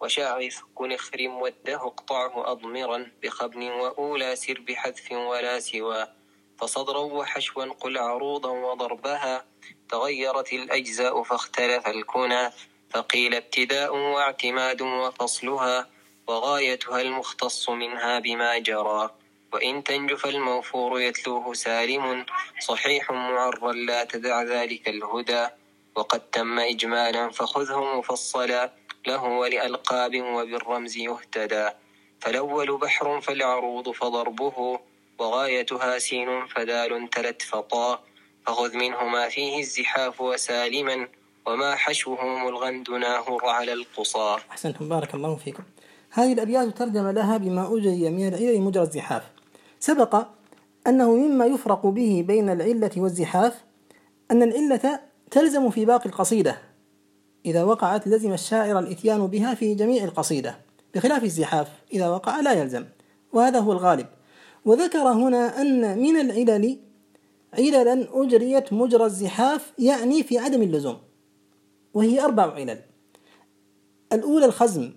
وشاعث كن اخرم وده اقطعه أضمرا بخبن وأولى سر بحذف ولا سوى فصدرا وحشوا قل عروضا وضربها تغيرت الأجزاء فاختلف الكنى فقيل ابتداء واعتماد وفصلها وغايتها المختص منها بما جرى وإن تنجف الموفور يتلوه سالم صحيح معرا لا تدع ذلك الهدى وقد تم إجمالا فخذه مفصلا له ولألقاب وبالرمز يهتدى فالأول بحر فالعروض فضربه وغايتها سين فدال تلت فطا فخذ منه ما فيه الزحاف وسالما وما حشوه ملغا دناه على القصى. أحسنتم بارك الله فيكم. هذه الأبيات ترجم لها بما أجري من العلل مجرى الزحاف. سبق أنه مما يفرق به بين العلة والزحاف أن العلة تلزم في باقي القصيدة، إذا وقعت لزم الشاعر الإتيان بها في جميع القصيدة، بخلاف الزحاف إذا وقع لا يلزم، وهذا هو الغالب. وذكر هنا أن من العلل عللا أجريت مجرى الزحاف، يعني في عدم اللزوم، وهي 4 علل. الأولى الخزم،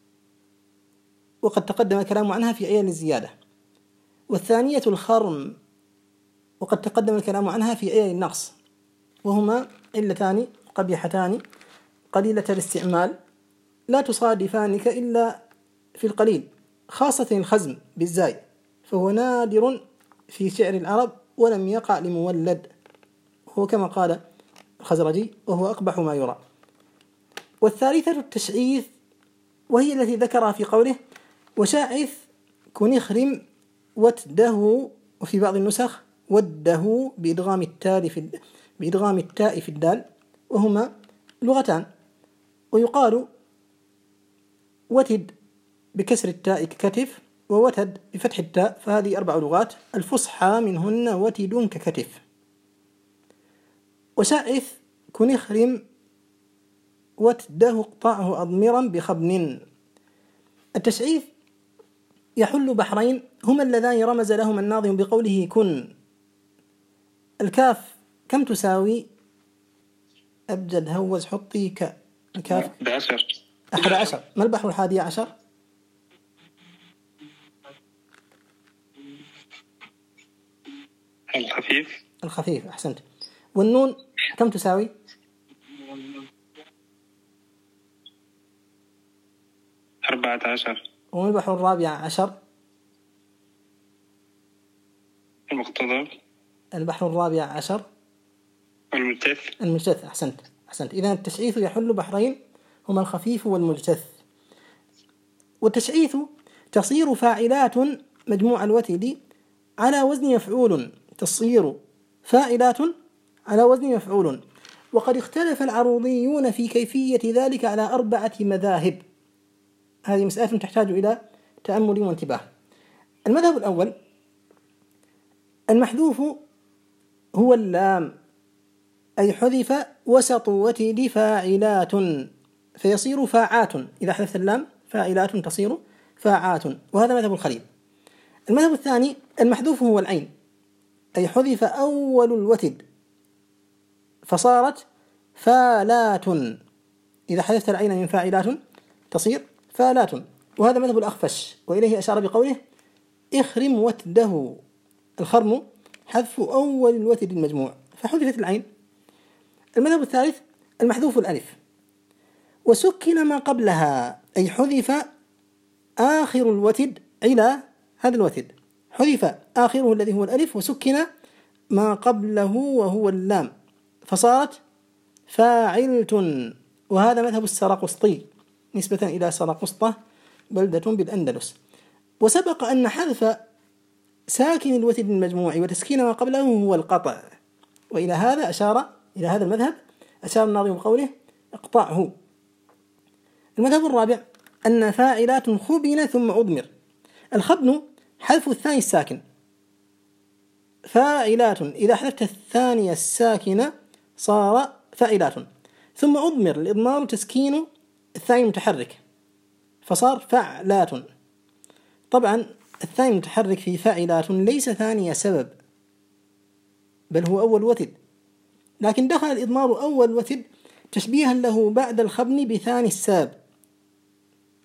وقد تقدم الكلام عنها في علل الزيادة. والثانية الخرم، وقد تقدم الكلام عنها في علل النقص، وهما علتان قبيحتان قليلة الاستعمال لا تصادفانك إلا في القليل، خاصة الخزم بالزاي، فهو نادر في شعر العرب ولم يقع لمولد، هو كما قال الخزرجي وهو أقبح ما يرى. والثالثة التشعيث، وهي التي ذكرها في قوله وشاعث كن اخرم وتده، وفي بعض النسخ وده بإدغام التاء في الدال، وهما لغتان. ويقال وتد بكسر التاء ككتف، ووتد بفتح التاء، فهذه 4 لغات الفصحى منهن وتد ككتف. وشاعث كن اخرم وتده اقطعه أضمرا بخبن. التشعيث يحل بحرين هما اللذان رمز لهما الناظم بقوله كن. الكاف كم تساوي؟ أبجد هوز حطي الكاف 11. ما البحر 11؟ الخفيف. أحسنت. والنون كم تساوي؟ 14. وما البحر 14؟ المقتضب. البحر 14 المجتث. أحسنت. إذن التشعيث يحل بحرين هما الخفيف والمجتث. والتشعيث تصير فاعلات مجموع الوتد على وزن مفعول، تصير فاعلات على وزن مفعول. وقد اختلف العروضيون في كيفية ذلك على 4 مذاهب. هذه مسألة تحتاج إلى تأمل وانتباه. المذهب الأول المحذوف هو اللام، أي حذف وسط وتد فاعلات فيصير فاعات، إذا حذفت اللام فاعلات تصير فاعات، وهذا مذهب الخليل. المذهب الثاني المحذوف هو العين، أي حذف أول الوتد فصارت فالات، إذا حذفت العين من فاعلات تصير فالات، وهذا مذهب الأخفش، وإليه أشار بقوله اخرم وتده. الخرم حذف أول الوتد المجموع فحذفت العين. المذهب الثالث المحذوف الألف وسكن ما قبلها، أي حذف آخر الوتد إلى هذا الوتد، حذف آخره الذي هو الألف وسكن ما قبله وهو اللام فصارت فاعلت، وهذا مذهب السرقسطي نسبة إلى سرقسطة بلدة بالأندلس. وسبق أن حذف ساكن الوتد المجموع وتسكين ما قبله هو القطع، وإلى هذا أشار إلى هذا المذهب أشار الناظم بقوله اقطعه. المذهب الرابع أن فاعلات خبن ثم أضمر. الخبن حذف الثاني الساكن، فاعلات إذا حذفت الثانية الساكنة صار فاعلات، ثم أضمر الإضمار تسكين الثاني المتحرك فصار فعلات. طبعا الثاني المتحرك في فاعلات ليس ثاني سبب، بل هو أول وتد، لكن دخل الإضمار أول وتد تشبيها له بعد الخبن بثاني الساب،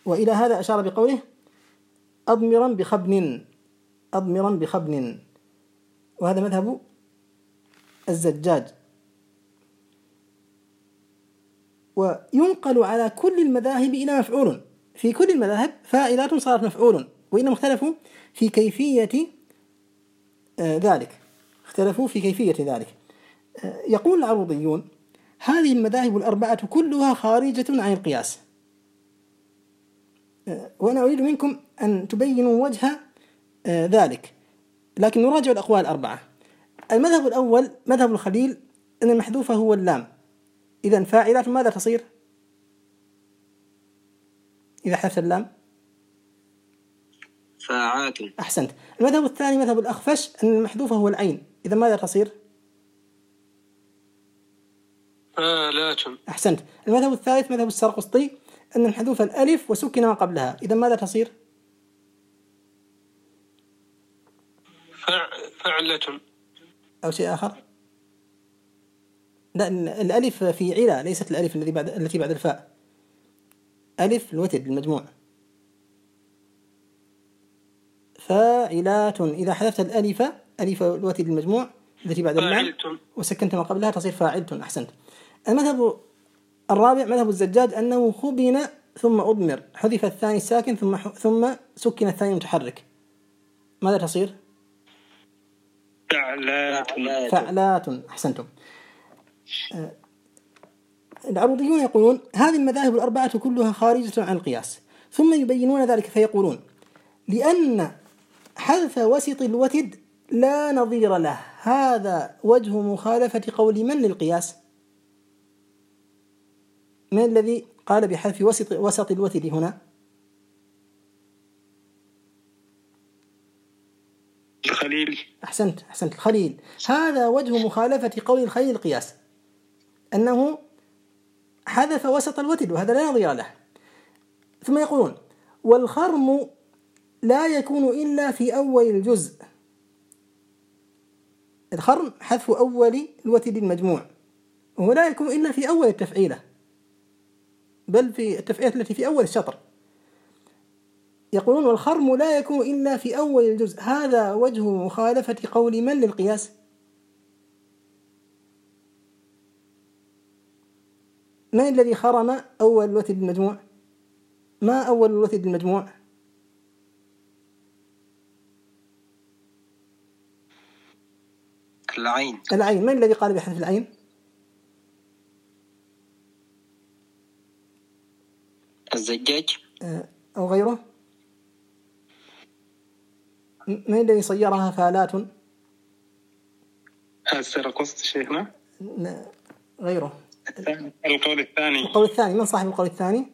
وإلى هذا أشار بقوله أضمرا بخبن، أضمرا بخبن، وهذا مذهب الزجاج. وينقل على كل المذاهب إلى مفعول، في كل المذاهب فاعلات صارت مفعول، وإنما اختلفوا في كيفية ذلك، اختلفوا في كيفية ذلك. يقول العروضيون هذه المذاهب الأربعة كلها خارجة عن القياس، وأنا أريد منكم أن تبينوا وجه ذلك، لكن نراجع الأقوال الأربعة. المذهب الأول مذهب الخليل أن المحذوف هو اللام، إذن فاعلات ماذا تصير إذا حذف اللام؟ فاعات. أحسنت. المذهب الثاني مذهب الأخفش أن المحذوف هو العين، إذا ماذا تصير؟ فالات. أحسنت. المذهب الثالث مذهب السرقسطي أن المحذوف الألف وسكن ما قبلها، إذا ماذا تصير؟ فعلة. أو شيء آخر؟ لا، الألف في علا، ليست الألف التي بعد الفاء، ألف الوتد المجموع. فاعلات، إذا حذفت الألف، ألف الوتد المجموع التي بعد اللام وسكنت ما قبلها تصير فاعلة. أحسنت. المذهب الرابع مذهب الزجاج أنه خبن ثم أضمر، حذف الثاني الساكن ثم سكن الثاني المتحرك، ماذا تصير؟ فعلات. فعلات. أحسنتم. العروضيون يقولون هذه المذاهب الأربعة كلها خارجة عن القياس، ثم يبينون ذلك فيقولون لأن حذف وسط الوتد لا نظير له، هذا وجه مخالفة قول من للقياس؟ من الذي قال بحذف وسط الوتد هنا؟ الخليل. أحسنت الخليل. هذا وجه مخالفة قول الخليل القياس، أنه حذف وسط الوتد وهذا لا نظير له. ثم يقولون والخرم لا يكون إلا في أول الجزء، الخرم حذف أول الوتد المجموع، وهو لا يكون إلا في أول التفعيلة، بل في التفعيلة التي في أول الشطر. يقولون والخرم لا يكون إلا في أول الجزء، هذا وجه مخالفة قول من للقياس؟ من الذي خرم أول الوتد المجموع؟ ما أول الوتد المجموع؟ العين. العين. من الذي قال بحذف العين؟ الزجاج أو غيره؟ من الذي صيرها فالات؟ السرقسطي شيخنا. غيره. القول الثاني. القول الثاني. من صاحب القول الثاني؟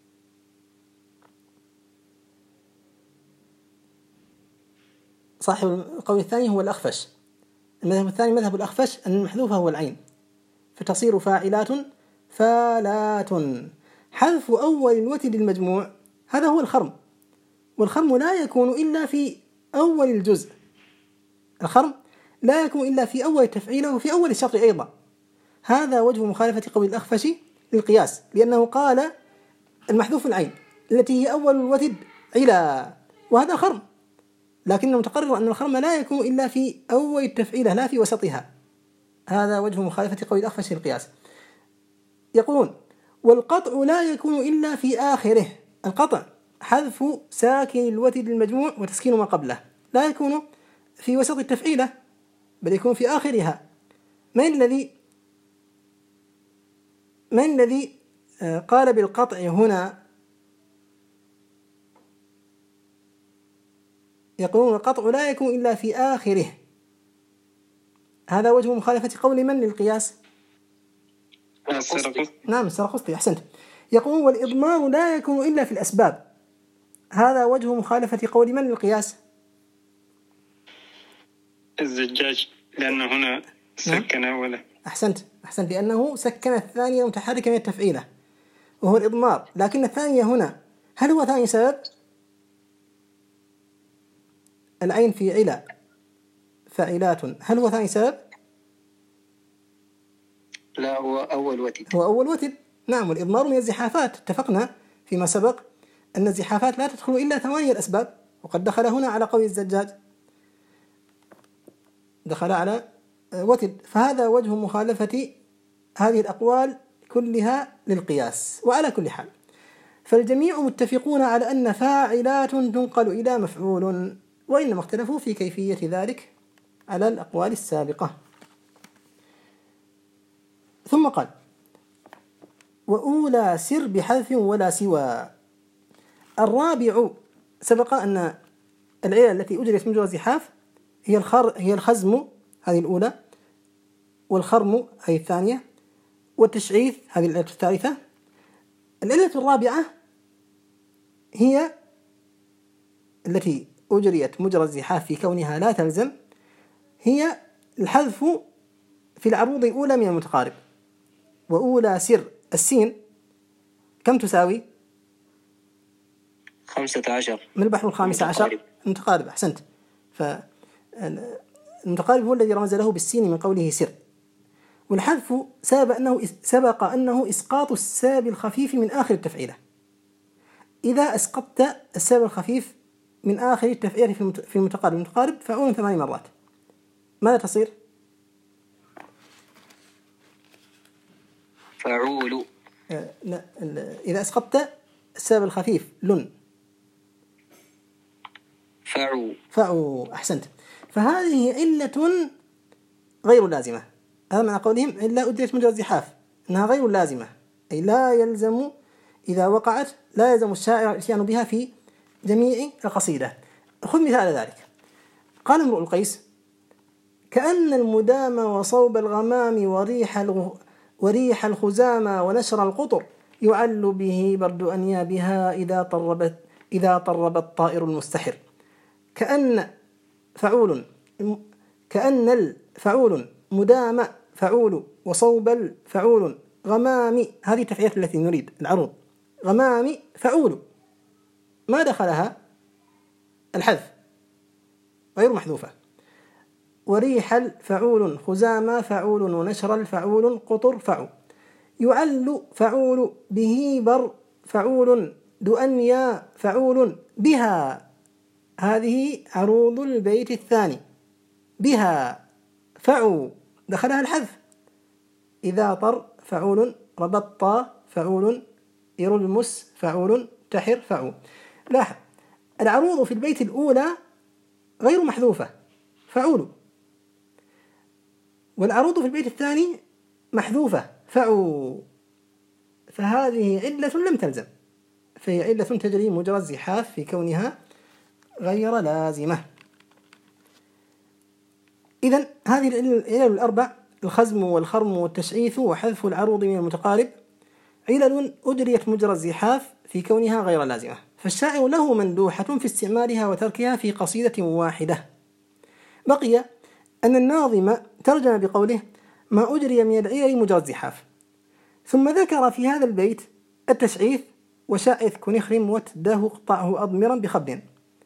صاحب القول الثاني هو الأخفش. المذهب الثاني مذهب الأخفش أن المحذوف هو العين، فتصير فاعلات فالات. حذف أول الوتد المجموع هذا هو الخرم، والخرم لا يكون إلا في أول الجزء، الخرم لا يكون إلا في أول تفعيله وفي أول الشطر أيضا. هذا وجه مخالفة قول الأخفش للقياس، لأنه قال المحذوف العين التي هي أول الوتد علا، وهذا خرم، لكنه متقرر أن الخرم لا يكون إلا في أول التفعيلة لا في وسطها. هذا وجه مخالفة قول الأخفش للقياس. يقولون والقطع لا يكون إلا في آخره، القطع حذف ساكن الوتد المجموع وتسكين ما قبله، لا يكون في وسط التفعيلة بل يكون في آخرها. من الذي قال بالقطع هنا؟ يقولون القطع لا يكون إلا في آخره، هذا وجه مخالفة قول من للقياس؟ نعم السرقسطي. أحسنت. يقولون والإضمار لا يكون إلا في الأسباب، هذا وجه مخالفة قول من للقياس؟ الزجاج، لأنه هنا سكن أوله. أحسنت لأنه سكن الثانية متحركة من التفعيلة وهو الإضمار، لكن الثانية هنا هل هو ثاني سبب؟ العين في علا فاعلات، هل هو ثاني سبب؟ لا، هو أول وتد. نعم، والإضمار من الزحافات، اتفقنا فيما سبق أن الزحافات لا تدخل إلا 8 الأسباب، وقد دخل هنا على قول الزجاج، دخل على وتد، فهذا وجه مخالفة هذه الأقوال كلها للقياس. وعلى كل حال فالجميع متفقون على أن فاعلات تنقل إلى مفعول، وإنما اختلفوا في كيفية ذلك على الأقوال السابقة. ثم قال: وأولى سر بحذف ولا سوى. الرابع، سبق أن العلل التي أجريت مجرى الزحاف هي الخزم، هذه الأولى، والخرم هذه الثانية، والتشعيث هذه العلة الثالثة. العلة الرابعة هي التي أجريت مجرى الزحاف في كونها لا تلزم، هي الحذف في العروض الأولى من المتقارب. وأولى سر السين كم تساوي؟ 15. من البحر 15 المتقارب. أحسنت. فالمتقارب هو الذي رمز له بالسين من قوله سر. والحذف سبق أنه إسقاط السبب الخفيف من آخر التفعيلة. إذا أسقطت السبب الخفيف من آخر التفعيلة في المتقارب فعول 8 مرات، ماذا تصير؟ فعول. لا، إذا أسقطت السبب الخفيف لن، فعو. أحسنت. فهذه علة غير لازمة. هذا معنى قولهم إلا أدريت مجرى الزحاف، أنها غير لازمة، أي لا يلزم إذا وقعت لا يلزم الشاعر الاتيان بها في جميع القصيدة. خذ مثال ذلك. قال امرؤ القيس: كأن المدام وصوب الغمام وريح الخزامى ونشر القطر يعل به برد أنيابها إذا طرب الطائر المستحر. كأن الفعول مدام فعول، وصوب الفعول، غمام، هذه التفعيلات التي نريد العروض، غمام فعول، ما دخلها الحذف، غير محذوفة. وريح الفعول خزامى فعول، ونشر الفعول قطر فعول. يعل فعول، به بر فعول، دؤنيا فعول، بها، هذه عروض البيت الثاني، بها فعو دخلها الحذف. إذا طر فعول، ربط فعول، يرلمس فعول، تحر فعول. لاحظ العروض في البيت الأولى غير محذوفة فعول، والعروض في البيت الثاني محذوفة فعو، فهذه علة لم تلزم، فهي علة تجري مجرى الزحاف في كونها غير لازمة. إذن هذه العلل الأربع، الخزم والخرم والتشعيث وحذف العروض من المتقارب، علل أجريت مجرى الزحاف في كونها غير لازمة، فالشاعر له مندوحة في استعمالها وتركها في قصيدة واحدة. بقي أن الناظم ترجم بقوله: ما أجري من العلل مجرى الزحاف، ثم ذكر في هذا البيت التشعيث: وشائث كنخرم وتده قطعه أضمرا بخبد،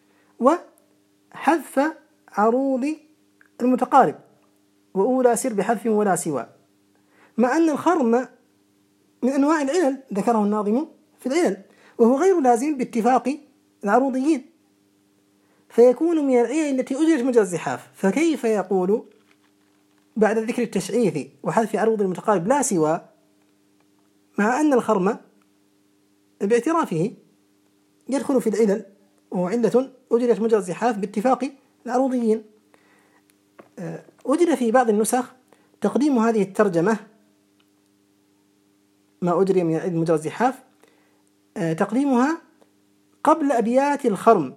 وحذف عروض المتقارب، وأولى سر بحذف ولا سوى، مع أن الخرم من أنواع العلل ذكره الناظم في العلل، وهو غير لازم باتفاق العروضيين، فيكون من العلل التي أجرت مجرى الزحاف. فكيف يقول بعد ذكر التشعيث وحذف عروض المتقارب لا سوى، مع أن الخرم باعترافه يدخل في العلل، وهو علة أجرت مجرى الزحاف باتفاق العروضيين. وجد في بعض النسخ تقديم هذه الترجمة، ما أجري من علم مجرى الزحاف، تقديمها قبل أبيات الخرم،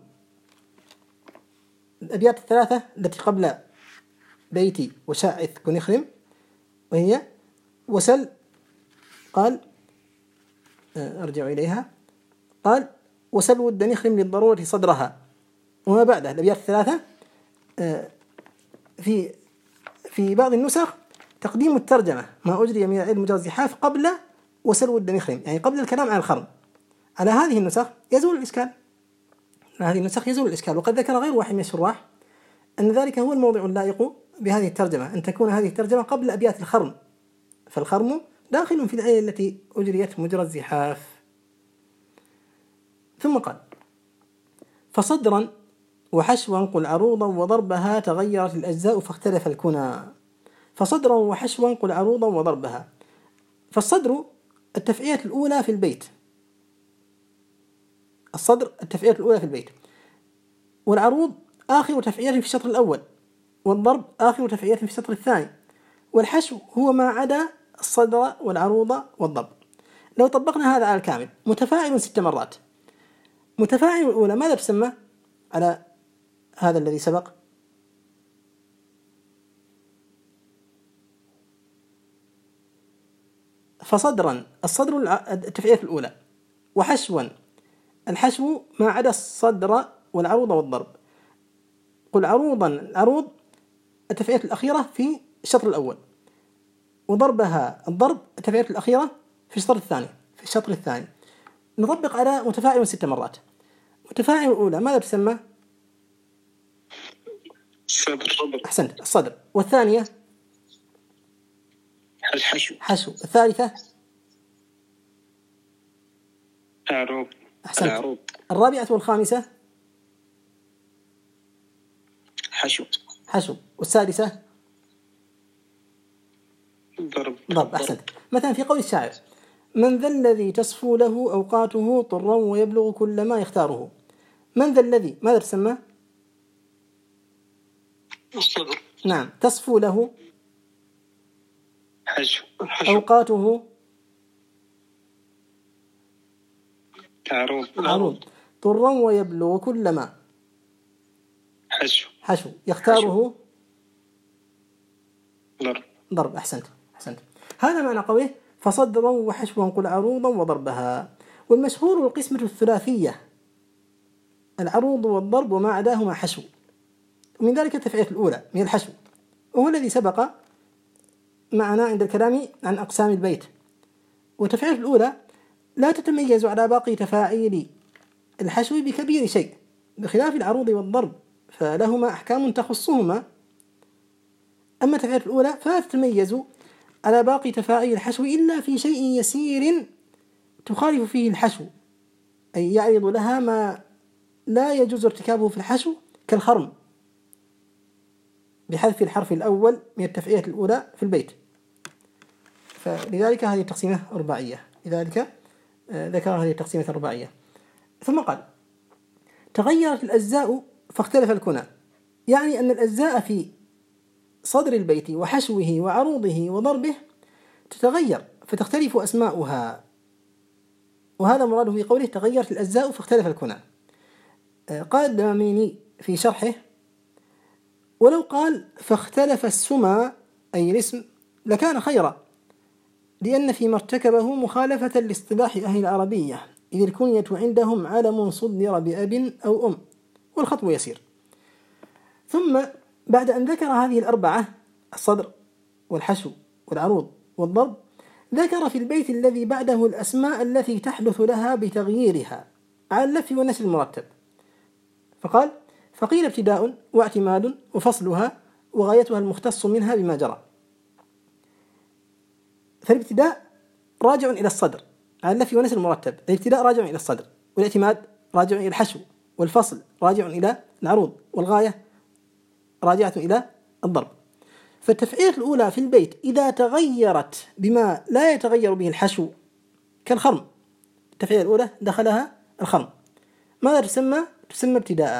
الأبيات الثلاثة التي قبل بيتي وشائث كنخرم، وهي: وسل، قال أرجع إليها، قال: وسل ود نخرم للضرورة صدرها، وما بعدها الأبيات الثلاثة. في بعض النسخ تقديم الترجمة ما أجري من علم مجرى الزحاف قبل وسل ود نخرم، يعني قبل الكلام عن الخرم. على هذه النسخ يزول الإشكال، وقد ذكر غير واحد من الشراح أن ذلك هو الموضع اللائق بهذه الترجمة، أن تكون هذه الترجمة قبل أبيات الخرم، فالخرم داخل في العلل التي أجريت مجرى الزحاف. ثم قال: فصدرا وحشوا قل عروضا وضربها تغيرت الأجزاء فاختلف الكنى. فصدرا وحشوا قل عروضا وضربها. فالصدر التفعيلة الأولى في البيت، الصدر التفعيلة الأولى في البيت، والعروض آخر تفعيلة في الشطر الأول، والضرب آخر تفعيلة في الشطر الثاني، والحشو هو ما عدا الصدر والعروض والضرب. لو طبقنا هذا على الكامل: متفاعل 6 مرات. متفاعل الأولى ماذا تسمى على هذا الذي سبق؟ فصدرا الصدر التفعيلة الأولى، وحشوا الحشو ما عدا الصدر والعروض والضرب. قل عروضا العروض التفعيلة الأخيرة في الشطر الأول، وضربها الضرب التفعيلة الأخيرة في الشطر الثاني. نطبق على متفاعل 6 مرات. متفاعل الأولى ماذا تسمى؟ الصدر. أحسنت، الصدر. والثانية حشو. الثالثة عروض. أحسنت. الرابعة والخامسة حشو. والسادسة ضرب. أحسنت. مثلا في قول الشاعر: من ذا الذي تصفو له أوقاته طرا ويبلغ كل ما يختاره. من ذا الذي ماذا تسمى؟ الصدر. نعم. تصفو له حشو. أوقاته عروض. طرا ويبلغ كل ما حشو. يختاره ضرب. أحسنت. هذا معنى قوله: فصدرا وحشوا قل عروضا وضربها. والمشهور القسمة الثلاثية: العروض والضرب وما عداهما حشو. ومن ذلك التفعيلة الأولى من الحشو، وهو الذي سبق معنا عند الكلام عن أقسام البيت. والتفعيلة الأولى لا تتميز على باقي تفاعيل الحشو بكبير شيء، بخلاف العروض والضرب فلهما أحكام تخصهما. أما التفعيلة الأولى فلا تتميز على باقي تفاعيل الحشو إلا في شيء يسير تخالف فيه الحشو، أي يعرض لها ما لا يجوز ارتكابه في الحشو، كالخرم بحذف الحرف الأول من التفعيلة الأولى في البيت. فلذلك هذه التقسيمة رباعية، لذلك ذكر هذه التقسيمة الرباعية. ثم قال: تغيرت الأجزاء فاختلف الكنى، يعني أن الأجزاء في صدر البيت وحشوه وعروضه وضربه تتغير فتختلف أسماؤها، وهذا مراده في قوله: تغيرت الأجزاء فاختلف الكنى. قال الدماميني في شرحه: ولو قال فاختلف السمى أي الاسم لكان خيرا، لأن فيما ارتكبه مخالفة لاصطلاح أهل العربية، إذ الكنية عندهم علم صدر بأب أو أم، والخطب يسير. ثم بعد أن ذكر هذه الأربعة: الصدر والحشو والعروض والضرب، ذكر في البيت الذي بعده الأسماء التي تحدث لها بتغييرها على اللف والنسل المرتب، فقال: فقيل ابتداء واعتماد وفصلها وغايتها المختص منها بما جرى. فالابتداء راجع إلى الصدر على اللف والنسل المرتب، الابتداء راجع إلى الصدر، والاعتماد راجع إلى الحشو، والفصل راجع إلى العروض، والغاية راجعة إلى الضرب. فالتفعيلة الأولى في البيت إذا تغيرت بما لا يتغير به الحشو كالخرم، التفعيلة الأولى دخلها الخرم، ماذا تسمى؟ تسمى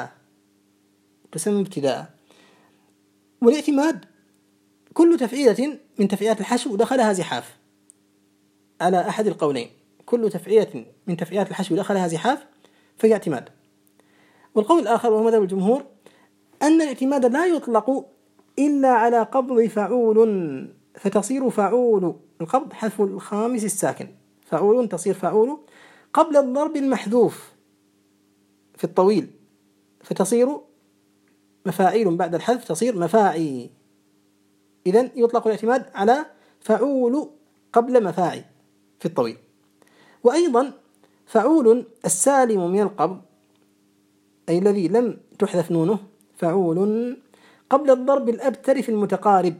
ابتداء. والاعتماد كل تفعيلة من تفعيلات الحشو دخلها زحاف، على أحد القولين: كل تفعيلة من تفعيلات الحشو دخلها زحاف فهي اعتماد. والقول الآخر وهو مذهب الجمهور أن الاعتماد لا يطلق إلا على قبض فعول، فتصير فعول. القبض حذف الخامس الساكن، فعول تصير فعول قبل الضرب المحذوف في الطويل، فتصير مفاعيل بعد الحذف تصير مفاعي. إذن يطلق الاعتماد على فعول قبل مفاعي في الطويل. وأيضا فعول السالم من القبض، أي الذي لم تحذف نونه، فعول قبل الضرب الأبتر في المتقارب،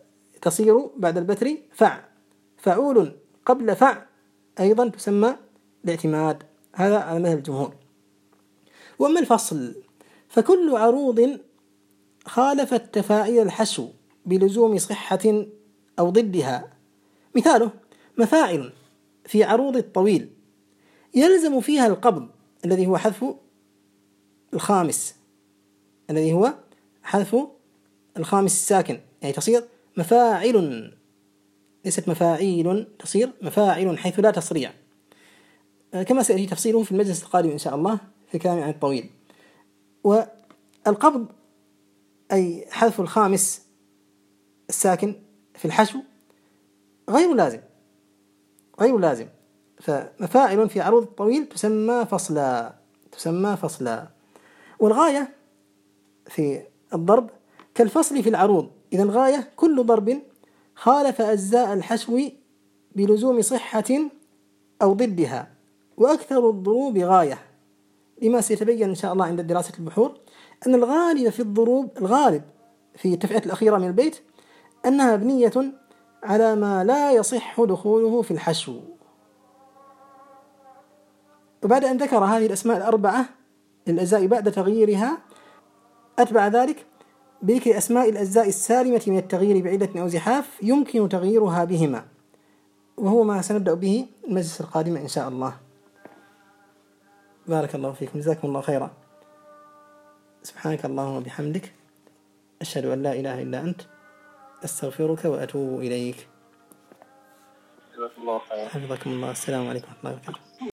فتصير بعد البتر فعول قبل فع، أيضا تسمى الاعتماد، هذا على مذهب الجمهور. وأما الفصل فكل عروض خالفت تفاعيل الحشو بلزوم صحة أو ضدها، مثاله مفاعل في عروض الطويل يلزم فيها القبض الذي هو حذف الخامس، الذي هو حذف الخامس الساكن، يعني تصير مفاعل، ليست مفاعيل، تصير مفاعل حيث لا تصريع، كما سيأتي تفصيله في المجلس القادم إن شاء الله في كلام عن الطويل. والقبض أي حذف الخامس الساكن في الحشو غير لازم، فمفاعل في عروض الطويل تسمى فصلا. والغاية في الضرب كالفصل في العروض، إذا الغاية كل ضرب خالف أجزاء الحشو بلزوم صحة أو ضدها، وأكثر الضروب غاية، لما سيتبين إن شاء الله عند دراسة البحور أن الغالب في الضروب، الغالب في التفعيلات الأخيرة من البيت أنها مبنية على ما لا يصح دخوله في الحشو. وبعد أن ذكر هذه الأسماء الأربعة للأجزاء بعد تغييرها، أتبع ذلك بذكر أسماء الأجزاء السالمة من التغيير بعدة أو زحاف يمكن تغييرها بهما، وهو ما سنبدأ به المجلس القادم إن شاء الله. بارك الله فيكم، جزاكم الله خيرا. سبحانك اللهم وبحمدك، أشهد أن لا إله إلا أنت، أستغفرك وأتوب إليك. جزاك الله خير. حفظكم الله. السلام عليكم ورحمة الله وبركاته.